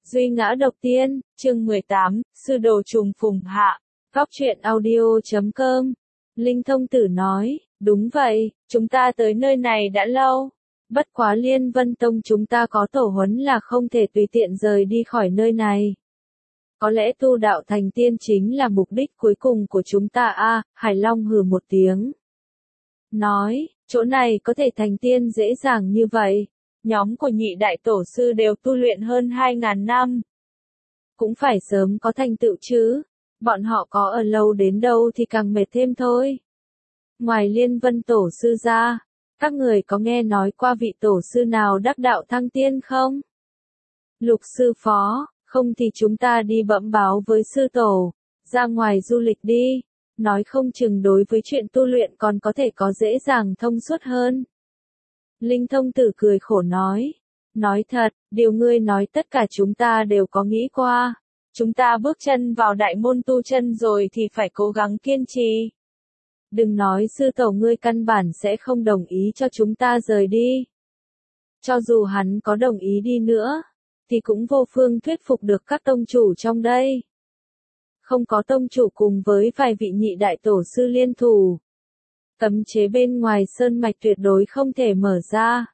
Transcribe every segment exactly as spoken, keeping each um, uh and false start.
Duy ngã độc tiên, chương mười tám, sư đồ trùng phùng hạ. Góc truyện audio chấm com. Linh thông tử nói, đúng vậy, chúng ta tới nơi này đã lâu. Bất quá Liên Vân Tông chúng ta có tổ huấn là không thể tùy tiện rời đi khỏi nơi này. Có lẽ tu đạo thành tiên chính là mục đích cuối cùng của chúng ta a. À, Hải Long hừ một tiếng. Nói, chỗ này có thể thành tiên dễ dàng như vậy. Nhóm của nhị đại tổ sư đều tu luyện hơn hai ngàn năm. Cũng phải sớm có thành tựu chứ. Bọn họ có ở lâu đến đâu thì càng mệt thêm thôi. Ngoài Liên Vân tổ sư ra, các người có nghe nói qua vị tổ sư nào đắc đạo thăng tiên không? Lục sư phó, không thì chúng ta đi bẩm báo với sư tổ, ra ngoài du lịch đi. Nói không chừng đối với chuyện tu luyện còn có thể có dễ dàng thông suốt hơn. Linh thông tử cười khổ nói. Nói thật, điều ngươi nói tất cả chúng ta đều có nghĩ qua. Chúng ta bước chân vào đại môn tu chân rồi thì phải cố gắng kiên trì. Đừng nói sư tổ ngươi căn bản sẽ không đồng ý cho chúng ta rời đi. Cho dù hắn có đồng ý đi nữa, thì cũng vô phương thuyết phục được các tông chủ trong đây. Không có tông chủ cùng với vài vị nhị đại tổ sư liên thủ. Cấm chế bên ngoài sơn mạch tuyệt đối không thể mở ra.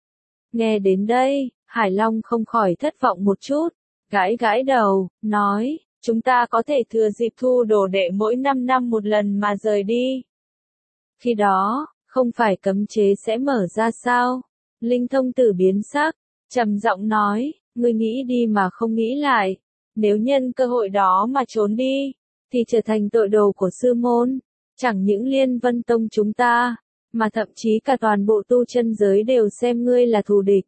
Nghe đến đây, Hải Long không khỏi thất vọng một chút, gãi gãi đầu, nói, chúng ta có thể thừa dịp thu đồ đệ mỗi năm năm một lần mà rời đi. Khi đó, không phải cấm chế sẽ mở ra sao? Linh thông tử biến sắc, trầm giọng nói, ngươi nghĩ đi mà không nghĩ lại. Nếu nhân cơ hội đó mà trốn đi, thì trở thành tội đồ của sư môn. Chẳng những Liên Vân Tông chúng ta, mà thậm chí cả toàn bộ tu chân giới đều xem ngươi là thù địch.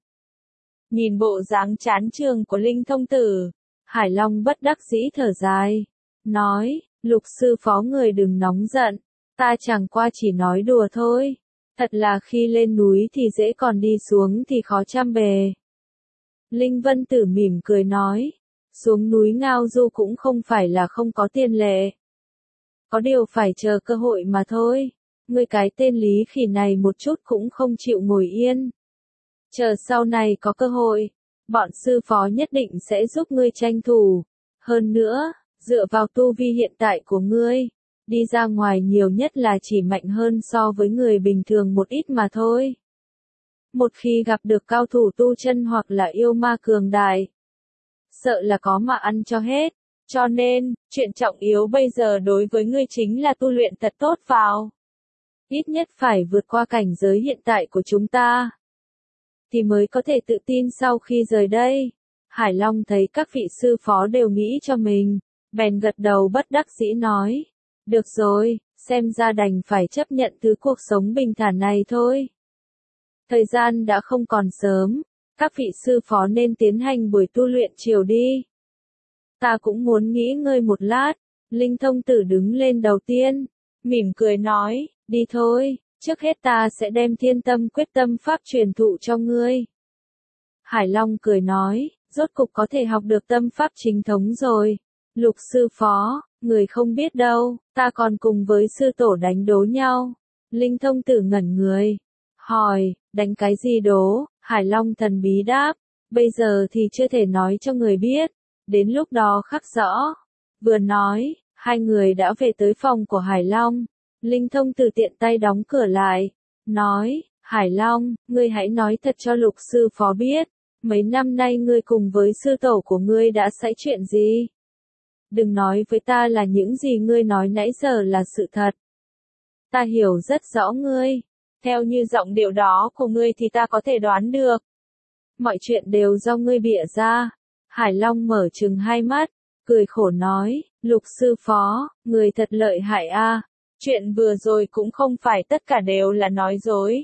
Nhìn bộ dáng chán trường của Linh thông tử, Hải Long bất đắc dĩ thở dài. Nói, lục sư phó người đừng nóng giận, ta chẳng qua chỉ nói đùa thôi. Thật là khi lên núi thì dễ còn đi xuống thì khó trăm bề. Linh Vân Tử mỉm cười nói, xuống núi ngao du cũng không phải là không có tiền lệ. Có điều phải chờ cơ hội mà thôi. Ngươi cái tên Lý Khỉ này một chút cũng không chịu ngồi yên. Chờ sau này có cơ hội, bọn sư phó nhất định sẽ giúp ngươi tranh thủ. Hơn nữa, dựa vào tu vi hiện tại của ngươi, đi ra ngoài nhiều nhất là chỉ mạnh hơn so với người bình thường một ít mà thôi. Một khi gặp được cao thủ tu chân hoặc là yêu ma cường đại, sợ là có mà ăn cho hết. Cho nên, chuyện trọng yếu bây giờ đối với ngươi chính là tu luyện thật tốt vào. Ít nhất phải vượt qua cảnh giới hiện tại của chúng ta, thì mới có thể tự tin sau khi rời đây. Hải Long thấy các vị sư phó đều nghĩ cho mình, bèn gật đầu bất đắc dĩ nói. Được rồi, xem ra đành phải chấp nhận thứ cuộc sống bình thản này thôi. Thời gian đã không còn sớm, các vị sư phó nên tiến hành buổi tu luyện chiều đi. Ta cũng muốn nghỉ ngơi một lát. Linh thông tử đứng lên đầu tiên, mỉm cười nói, đi thôi, trước hết ta sẽ đem thiên tâm quyết tâm pháp truyền thụ cho ngươi. Hải Long cười nói, rốt cục có thể học được tâm pháp chính thống rồi. Lục sư phó, người không biết đâu, ta còn cùng với sư tổ đánh đố nhau. Linh thông tử ngẩn người, hỏi, đánh cái gì đố? Hải Long thần bí đáp, bây giờ thì chưa thể nói cho người biết. Đến lúc đó khắc rõ. Vừa nói, hai người đã về tới phòng của Hải Long. Linh thông tử tiện tay đóng cửa lại. Nói, Hải Long, ngươi hãy nói thật cho lục sư phó biết. Mấy năm nay ngươi cùng với sư tổ của ngươi đã xảy chuyện gì? Đừng nói với ta là những gì ngươi nói nãy giờ là sự thật. Ta hiểu rất rõ ngươi. Theo như giọng điệu đó của ngươi thì ta có thể đoán được. Mọi chuyện đều do ngươi bịa ra. Hải Long mở trừng hai mắt, cười khổ nói, lục sư phó, người thật lợi hại a. À. Chuyện vừa rồi cũng không phải tất cả đều là nói dối.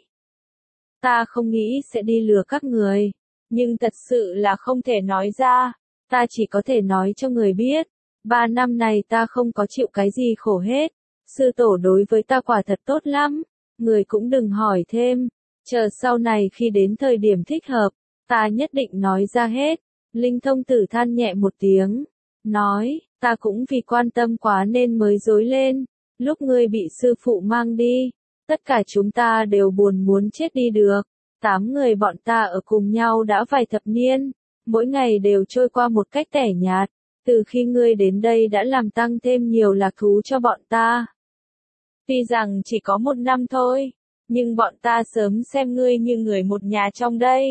Ta không nghĩ sẽ đi lừa các người, nhưng thật sự là không thể nói ra, ta chỉ có thể nói cho người biết. Ba năm này ta không có chịu cái gì khổ hết, sư tổ đối với ta quả thật tốt lắm, người cũng đừng hỏi thêm, chờ sau này khi đến thời điểm thích hợp, ta nhất định nói ra hết. Linh thông tử than nhẹ một tiếng, nói, ta cũng vì quan tâm quá nên mới dối lên, lúc ngươi bị sư phụ mang đi, tất cả chúng ta đều buồn muốn chết đi được, tám người bọn ta ở cùng nhau đã vài thập niên, mỗi ngày đều trôi qua một cách tẻ nhạt, từ khi ngươi đến đây đã làm tăng thêm nhiều lạc thú cho bọn ta. Tuy rằng chỉ có một năm thôi, nhưng bọn ta sớm xem ngươi như người một nhà trong đây.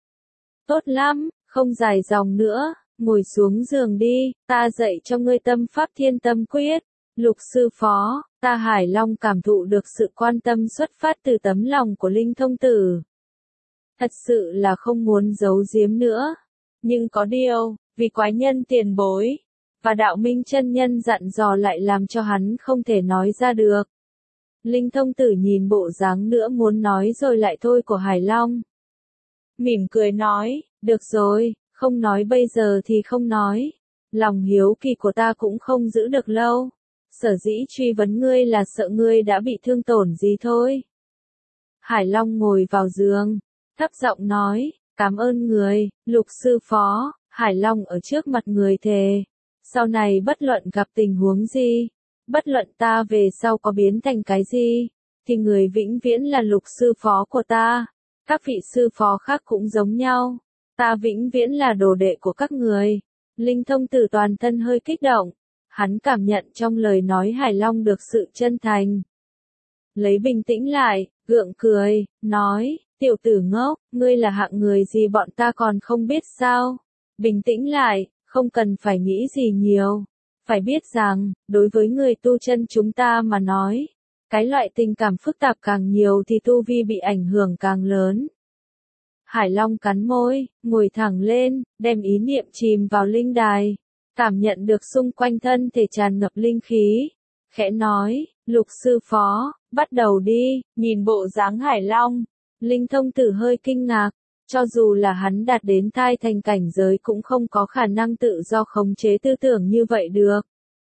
Tốt lắm, không dài dòng nữa, ngồi xuống giường đi, ta dạy cho ngươi tâm pháp thiên tâm quyết. Lục sư phó, ta Hải Long cảm thụ được sự quan tâm xuất phát từ tấm lòng của Linh Thông Tử. Thật sự là không muốn giấu giếm nữa. Nhưng có điều, vì quái nhân tiền bối, và đạo minh chân nhân dặn dò lại làm cho hắn không thể nói ra được. Linh Thông Tử nhìn bộ dáng nữa muốn nói rồi lại thôi của Hải Long. Mỉm cười nói, được rồi, không nói bây giờ thì không nói. Lòng hiếu kỳ của ta cũng không giữ được lâu. Sở dĩ truy vấn ngươi là sợ ngươi đã bị thương tổn gì thôi. Hải Long ngồi vào giường, thấp giọng nói, cảm ơn người, Lục sư phó. Hải Long ở trước mặt người thề. Sau này bất luận gặp tình huống gì, bất luận ta về sau có biến thành cái gì, thì người vĩnh viễn là Lục sư phó của ta. Các vị sư phó khác cũng giống nhau. Ta vĩnh viễn là đồ đệ của các người. Linh Thông Tử toàn thân hơi kích động. Hắn cảm nhận trong lời nói Hải Long được sự chân thành. Lấy bình tĩnh lại, gượng cười, nói, tiểu tử ngốc, ngươi là hạng người gì bọn ta còn không biết sao. Bình tĩnh lại, không cần phải nghĩ gì nhiều. Phải biết rằng, đối với người tu chân chúng ta mà nói, cái loại tình cảm phức tạp càng nhiều thì tu vi bị ảnh hưởng càng lớn. Hải Long cắn môi, ngồi thẳng lên, đem ý niệm chìm vào linh đài. Cảm nhận được xung quanh thân thể tràn ngập linh khí. Khẽ nói, Lục sư phó, bắt đầu đi, nhìn bộ dáng Hải Long. Linh Thông Tử hơi kinh ngạc, cho dù là hắn đạt đến thai thành cảnh giới cũng không có khả năng tự do khống chế tư tưởng như vậy được.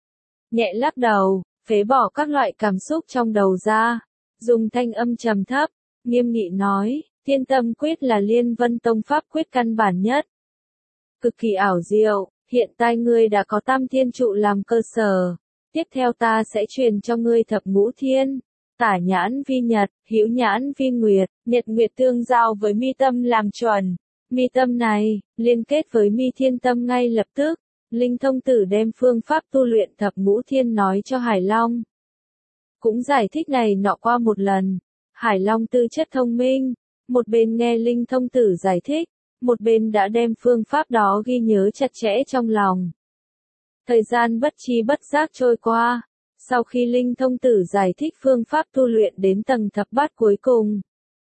Nhẹ lắc đầu, phế bỏ các loại cảm xúc trong đầu ra, dùng thanh âm trầm thấp, nghiêm nghị nói, thiên tâm quyết là Liên Vân Tông pháp quyết căn bản nhất. Cực kỳ ảo diệu. Hiện tại ngươi đã có tam thiên trụ làm cơ sở. Tiếp theo ta sẽ truyền cho ngươi thập ngũ thiên. Tả nhãn vi nhật, hữu nhãn vi nguyệt, nhật nguyệt tương giao với mi tâm làm chuẩn. Mi tâm này, liên kết với mi thiên tâm ngay lập tức. Linh Thông Tử đem phương pháp tu luyện thập ngũ thiên nói cho Hải Long. Cũng giải thích này nọ qua một lần. Hải Long tư chất thông minh. Một bên nghe Linh Thông Tử giải thích. Một bên đã đem phương pháp đó ghi nhớ chặt chẽ trong lòng. Thời gian bất chi bất giác trôi qua. Sau khi Linh Thông Tử giải thích phương pháp tu luyện đến tầng thập bát cuối cùng,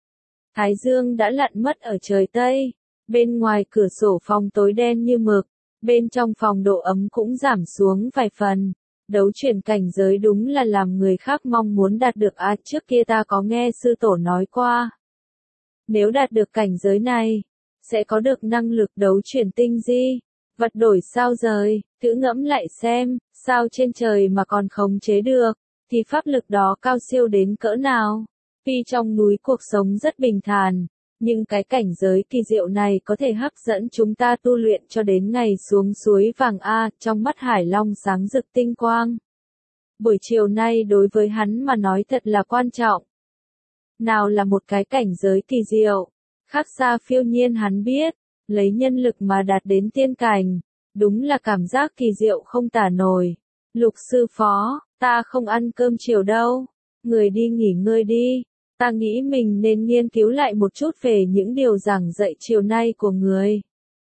Thái Dương đã lặn mất ở trời Tây. Bên ngoài cửa sổ phòng tối đen như mực. Bên trong phòng độ ấm cũng giảm xuống vài phần. Đấu chuyển cảnh giới đúng là làm người khác mong muốn đạt được. À, trước kia ta có nghe sư tổ nói qua. Nếu đạt được cảnh giới này, sẽ có được năng lực đấu chuyển tinh di, vật đổi sao rời, thử ngẫm lại xem, sao trên trời mà còn khống chế được, thì pháp lực đó cao siêu đến cỡ nào. Tuy trong núi cuộc sống rất bình thản, nhưng cái cảnh giới kỳ diệu này có thể hấp dẫn chúng ta tu luyện cho đến ngày xuống suối vàng A, trong mắt Hải Long sáng rực tinh quang. Buổi chiều nay đối với hắn mà nói thật là quan trọng. Nào là một cái cảnh giới kỳ diệu. Khác xa phiêu nhiên hắn biết, lấy nhân lực mà đạt đến tiên cảnh, đúng là cảm giác kỳ diệu không tả nổi. Lục sư phó, ta không ăn cơm chiều đâu, người đi nghỉ ngơi đi, ta nghĩ mình nên nghiên cứu lại một chút về những điều giảng dạy chiều nay của người.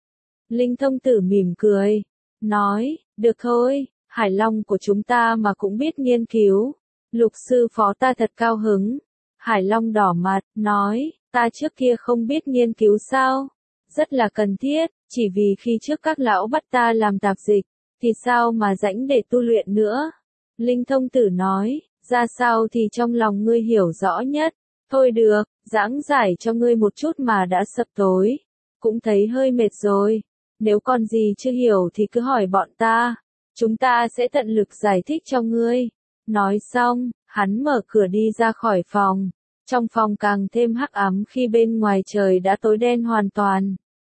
Linh Thông Tử mỉm cười, nói, được thôi, Hải Long của chúng ta mà cũng biết nghiên cứu. Lục sư phó ta thật cao hứng. Hải Long đỏ mặt, nói, ta trước kia không biết nghiên cứu sao? Rất là cần thiết, chỉ vì khi trước các lão bắt ta làm tạp dịch, thì sao mà rảnh để tu luyện nữa? Linh Thông Tử nói, ra sao thì trong lòng ngươi hiểu rõ nhất. Thôi được, giảng giải cho ngươi một chút mà đã sập tối. Cũng thấy hơi mệt rồi. Nếu còn gì chưa hiểu thì cứ hỏi bọn ta. Chúng ta sẽ tận lực giải thích cho ngươi. Nói xong, hắn mở cửa đi ra khỏi phòng. Trong phòng càng thêm hắc ám khi bên ngoài trời đã tối đen hoàn toàn.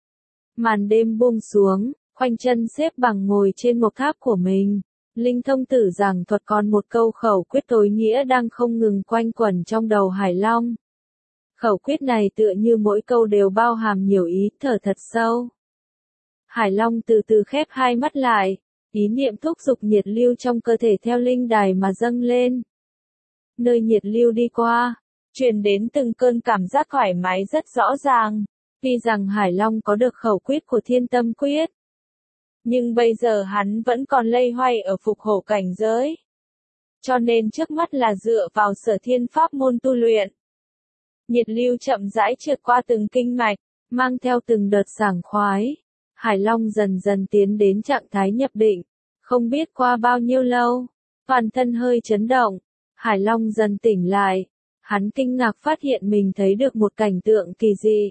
Màn đêm buông xuống, khoanh chân xếp bằng ngồi trên một tháp của mình. Linh Thông Tử giảng thuật còn một câu khẩu quyết tối nghĩa đang không ngừng quanh quẩn trong đầu Hải Long. Khẩu quyết này tựa như mỗi câu đều bao hàm nhiều ý thở thật sâu. Hải Long từ từ khép hai mắt lại, ý niệm thúc giục nhiệt lưu trong cơ thể theo linh đài mà dâng lên. Nơi nhiệt lưu đi qua, truyền đến từng cơn cảm giác thoải mái rất rõ ràng. Tuy rằng Hải Long có được khẩu quyết của Thiên Tâm Quyết, nhưng bây giờ hắn vẫn còn lây hoay ở phục hổ cảnh giới. Cho nên trước mắt là dựa vào Sở Thiên pháp môn tu luyện. Nhiệt lưu chậm rãi trượt qua từng kinh mạch, mang theo từng đợt sảng khoái. Hải Long dần dần tiến đến trạng thái nhập định. Không biết qua bao nhiêu lâu, toàn thân hơi chấn động, Hải Long dần tỉnh lại. Hắn kinh ngạc phát hiện mình thấy được một cảnh tượng kỳ dị.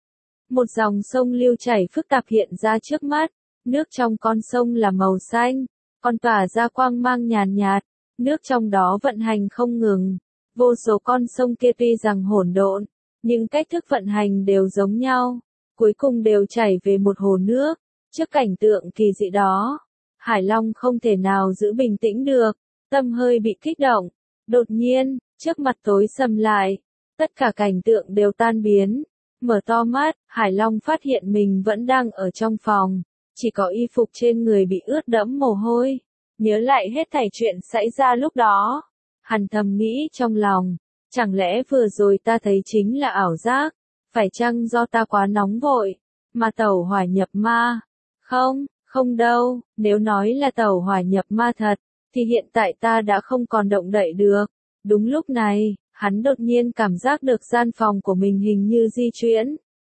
Một dòng sông lưu chảy phức tạp hiện ra trước mắt, nước trong con sông là màu xanh, còn tỏa ra quang mang nhàn nhạt, nước trong đó vận hành không ngừng. Vô số con sông kia tuy rằng hỗn độn, nhưng cách thức vận hành đều giống nhau, cuối cùng đều chảy về một hồ nước. Trước cảnh tượng kỳ dị đó, Hải Long không thể nào giữ bình tĩnh được, tâm hơi bị kích động. Đột nhiên, trước mặt tối sầm lại, tất cả cảnh tượng đều tan biến. Mở to mắt, Hải Long phát hiện mình vẫn đang ở trong phòng, chỉ có y phục trên người bị ướt đẫm mồ hôi. Nhớ lại hết thảy chuyện xảy ra lúc đó, hắn thầm nghĩ trong lòng, chẳng lẽ vừa rồi ta thấy chính là ảo giác, phải chăng do ta quá nóng vội, mà tẩu hỏa nhập ma? Không, không đâu, nếu nói là tẩu hỏa nhập ma thật, thì hiện tại ta đã không còn động đậy được. Đúng lúc này, hắn đột nhiên cảm giác được gian phòng của mình hình như di chuyển.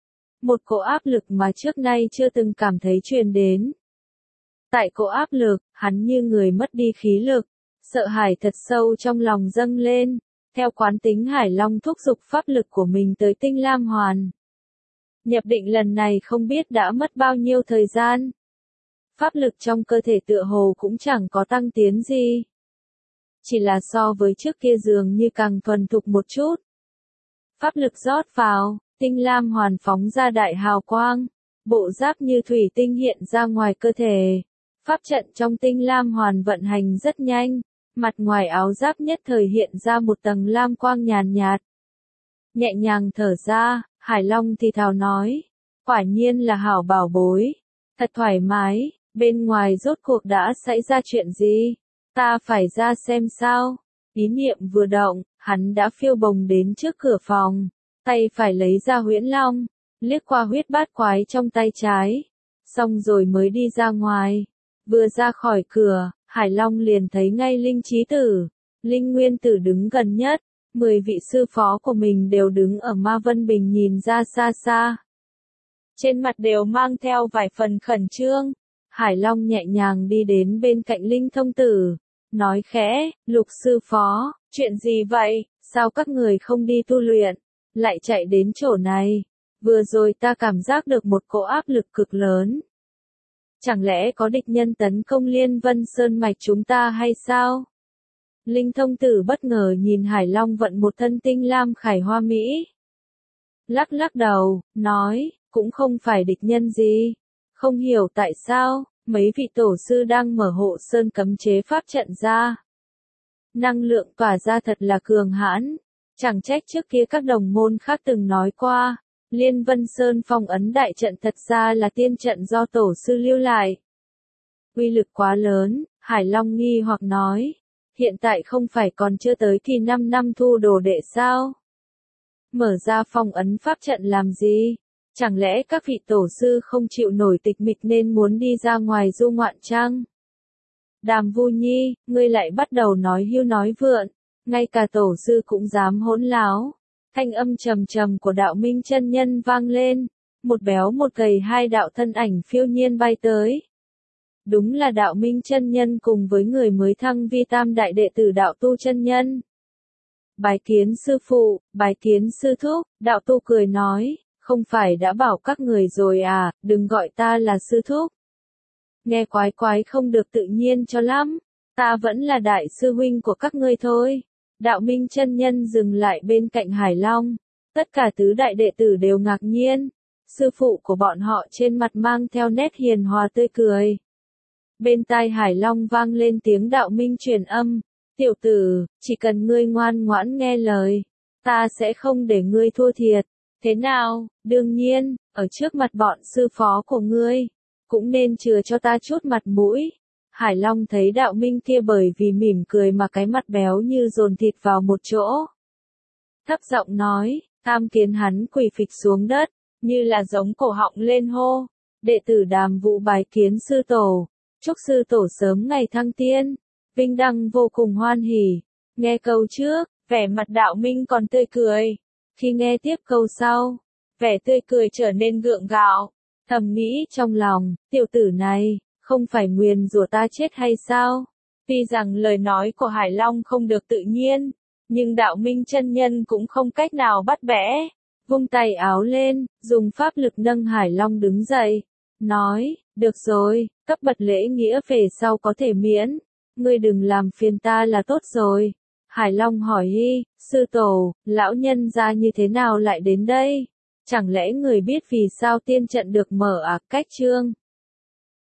Một cỗ áp lực mà trước nay chưa từng cảm thấy truyền đến. Tại cỗ áp lực, hắn như người mất đi khí lực, sợ hãi thật sâu trong lòng dâng lên. Theo quán tính Hải Long thúc giục pháp lực của mình tới Tinh Lam Hoàn. Nhập định lần này không biết đã mất bao nhiêu thời gian. Pháp lực trong cơ thể tựa hồ cũng chẳng có tăng tiến gì. Chỉ là so với trước kia dường như càng thuần thục một chút. Pháp lực rót vào, Tinh Lam Hoàn phóng ra đại hào quang, bộ giáp như thủy tinh hiện ra ngoài cơ thể. Pháp trận trong Tinh Lam Hoàn vận hành rất nhanh, mặt ngoài áo giáp nhất thời hiện ra một tầng lam quang nhàn nhạt. Nhẹ nhàng thở ra, Hải Long thì thào nói, quả nhiên là hảo bảo bối, thật thoải mái, bên ngoài rốt cuộc đã xảy ra chuyện gì, ta phải ra xem sao. Ý niệm vừa động, hắn đã phiêu bồng đến trước cửa phòng, tay phải lấy ra huyễn long, liếc qua huyết bát quái trong tay trái, xong rồi mới đi ra ngoài. Vừa ra khỏi cửa, Hải Long liền thấy ngay Linh Chí Tử, Linh Nguyên Tử đứng gần nhất, mười vị sư phó của mình đều đứng ở Ma Vân Bình nhìn ra xa xa. Trên mặt đều mang theo vài phần khẩn trương. Hải Long nhẹ nhàng đi đến bên cạnh Linh Thông Tử, nói khẽ, Lục sư phó, chuyện gì vậy, sao các người không đi tu luyện, lại chạy đến chỗ này, vừa rồi ta cảm giác được một cỗ áp lực cực lớn. Chẳng lẽ có địch nhân tấn công Liên Vân Sơn Mạch chúng ta hay sao? Linh Thông Tử bất ngờ nhìn Hải Long vận một thân tinh lam khải hoa mỹ. Lắc lắc đầu, nói, cũng không phải địch nhân gì. Không hiểu tại sao, mấy vị tổ sư đang mở hộ sơn cấm chế pháp trận ra. Năng lượng tỏa ra thật là cường hãn. Chẳng trách trước kia các đồng môn khác từng nói qua. Liên Vân Sơn phong ấn đại trận thật ra là tiên trận do tổ sư lưu lại. Uy lực quá lớn, Hải Long nghi hoặc nói. Hiện tại không phải còn chưa tới kỳ năm năm thu đồ đệ sao? Mở ra phong ấn pháp trận làm gì? Chẳng lẽ các vị tổ sư không chịu nổi tịch mịch nên muốn đi ra ngoài du ngoạn chăng? Đàm Vu Nhi, ngươi lại bắt đầu nói hưu nói vượn, ngay cả tổ sư cũng dám hỗn láo. Thanh âm trầm trầm của Đạo Minh chân nhân vang lên, một béo một gầy hai đạo thân ảnh phiêu nhiên bay tới. Đúng là Đạo Minh chân nhân cùng với người mới thăng vi tam đại đệ tử Đạo Tu chân nhân. Bái kiến sư phụ, bái kiến sư thúc, Đạo Tu cười nói, không phải đã bảo các người rồi à, đừng gọi ta là sư thúc. Nghe quái quái không được tự nhiên cho lắm, ta vẫn là đại sư huynh của các ngươi thôi. Đạo Minh chân nhân dừng lại bên cạnh Hải Long, tất cả tứ đại đệ tử đều ngạc nhiên, sư phụ của bọn họ trên mặt mang theo nét hiền hòa tươi cười. Bên tai Hải Long vang lên tiếng Đạo Minh truyền âm, tiểu tử, chỉ cần ngươi ngoan ngoãn nghe lời, ta sẽ không để ngươi thua thiệt, thế nào, đương nhiên, ở trước mặt bọn sư phó của ngươi, cũng nên chừa cho ta chút mặt mũi. Hải Long thấy đạo minh kia bởi vì mỉm cười mà cái mặt béo như dồn thịt vào một chỗ. Thấp giọng nói, tham kiến hắn quỳ phịch xuống đất, như là giống cổ họng lên hô. Đệ tử Đàm Vũ bái kiến sư tổ, chúc sư tổ sớm ngày thăng tiên. Vinh Đăng vô cùng hoan hỉ. Nghe câu trước, vẻ mặt đạo minh còn tươi cười. Khi nghe tiếp câu sau, vẻ tươi cười trở nên gượng gạo. Thầm nghĩ trong lòng, tiểu tử này, không phải nguyền rủa ta chết hay sao? Tuy rằng lời nói của Hải Long không được tự nhiên, nhưng đạo minh chân nhân cũng không cách nào bắt bẻ. Vung tay áo lên, dùng pháp lực nâng Hải Long đứng dậy. Nói, được rồi, cấp bậc lễ nghĩa về sau có thể miễn. Ngươi đừng làm phiền ta là tốt rồi. Hải Long hỏi hi, sư tổ, lão nhân gia như thế nào lại đến đây? Chẳng lẽ người biết vì sao tiên trận được mở à? Cách chương